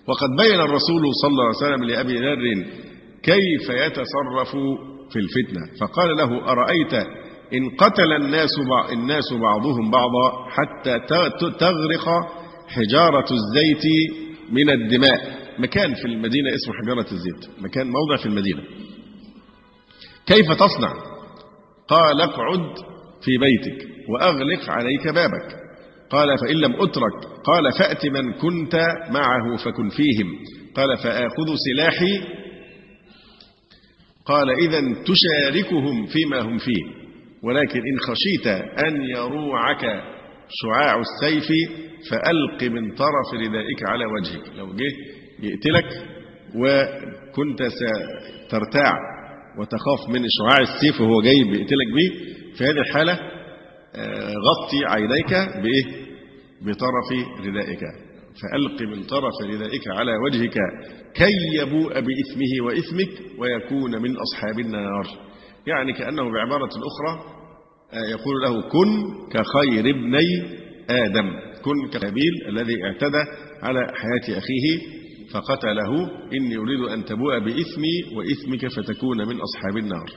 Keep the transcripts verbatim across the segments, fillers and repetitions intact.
وقد بين الرسول صلى الله عليه وسلم لأبي ذر كيف يتصرف في الفتنة، فقال له: أرأيت إن قتل الناس الناس بعضهم بعضا حتى تغرق حجارة الزيت من الدماء. مكان في المدينة اسمه حجارة الزيت، مكان موضع في المدينة. كيف تصنع؟ قال: اقعد في بيتك وأغلق عليك بابك. قال: فإن لم أترك؟ قال: فأت من كنت معه فكن فيهم. قال: فآخذ سلاحي؟ قال: إذن تشاركهم فيما هم فيه، ولكن إن خشيت أن يروعك شعاع السيف فألق من طرف ردائك على وجهك. لو جه يقتلك وكنت سترتاع وتخاف من شعاع السيف وهو جاي بيقتلك به، في هذه الحالة غطي عينيك بإيه؟ بطرف ردائك، فألق من طرف ردائك على وجهك كي يبوء بإثمه وإثمك ويكون من أصحاب النار. يعني كأنه بعبارة أخرى يقول له: كن كخير ابني آدم، كن كهابيل الذي اعتدى على حياة أخيه فقتله، إني أريد أن تبوء بإثمي وإثمك فتكون من أصحاب النار.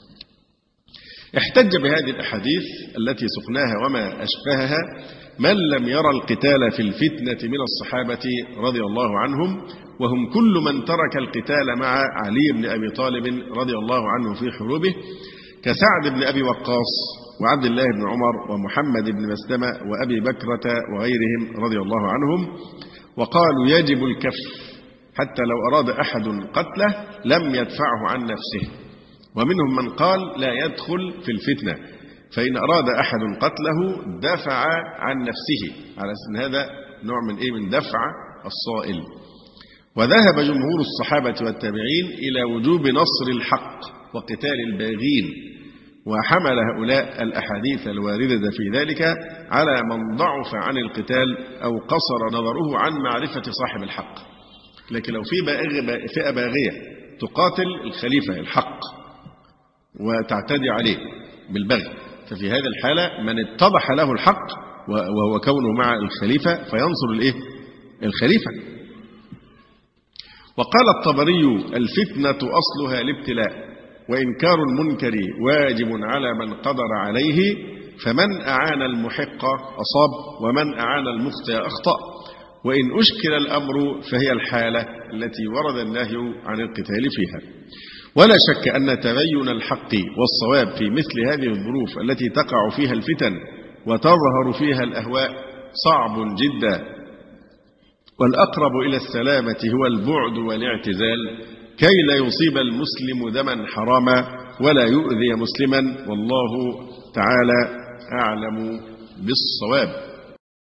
احتج بهذه الأحاديث التي سقناها وما أشبهها من لم يرى القتال في الفتنة من الصحابة رضي الله عنهم، وهم كل من ترك القتال مع علي بن أبي طالب رضي الله عنه في حروبه، كسعد بن أبي وقاص وعبد الله بن عمر ومحمد بن مسلمة وأبي بكرة وغيرهم رضي الله عنهم. وقالوا: يجب الكف، حتى لو أراد أحد قتله لم يدفعه عن نفسه. ومنهم من قال: لا يدخل في الفتنة، فإن أراد أحد قتله دفع عن نفسه، على أن هذا نوع من إيه؟ من دفع الصائل. وذهب جمهور الصحابة والتابعين إلى وجوب نصر الحق وقتال الباغين، وحمل هؤلاء الأحاديث الواردة في ذلك على من ضعف عن القتال أو قصر نظره عن معرفة صاحب الحق. لكن لو في فئة باغية تقاتل الخليفة الحق وتعتدي عليه بالبغي، ففي هذه الحالة من اتضح له الحق وهو كونه مع الخليفة فينصر الإيه؟ الخليفة. وقال الطبري: الفتنة أصلها الابتلاء، وإنكار المنكر واجب على من قدر عليه، فمن أعان المحق أصاب ومن أعان المخطئ أخطأ، وإن أشكل الأمر فهي الحالة التي ورد النهي عن القتال فيها. ولا شك أن تبين الحق والصواب في مثل هذه الظروف التي تقع فيها الفتن وتظهر فيها الأهواء صعب جدا، والأقرب إلى السلامة هو البعد والاعتزال كي لا يصيب المسلم دما حراما ولا يؤذي مسلما، والله تعالى أعلم بالصواب.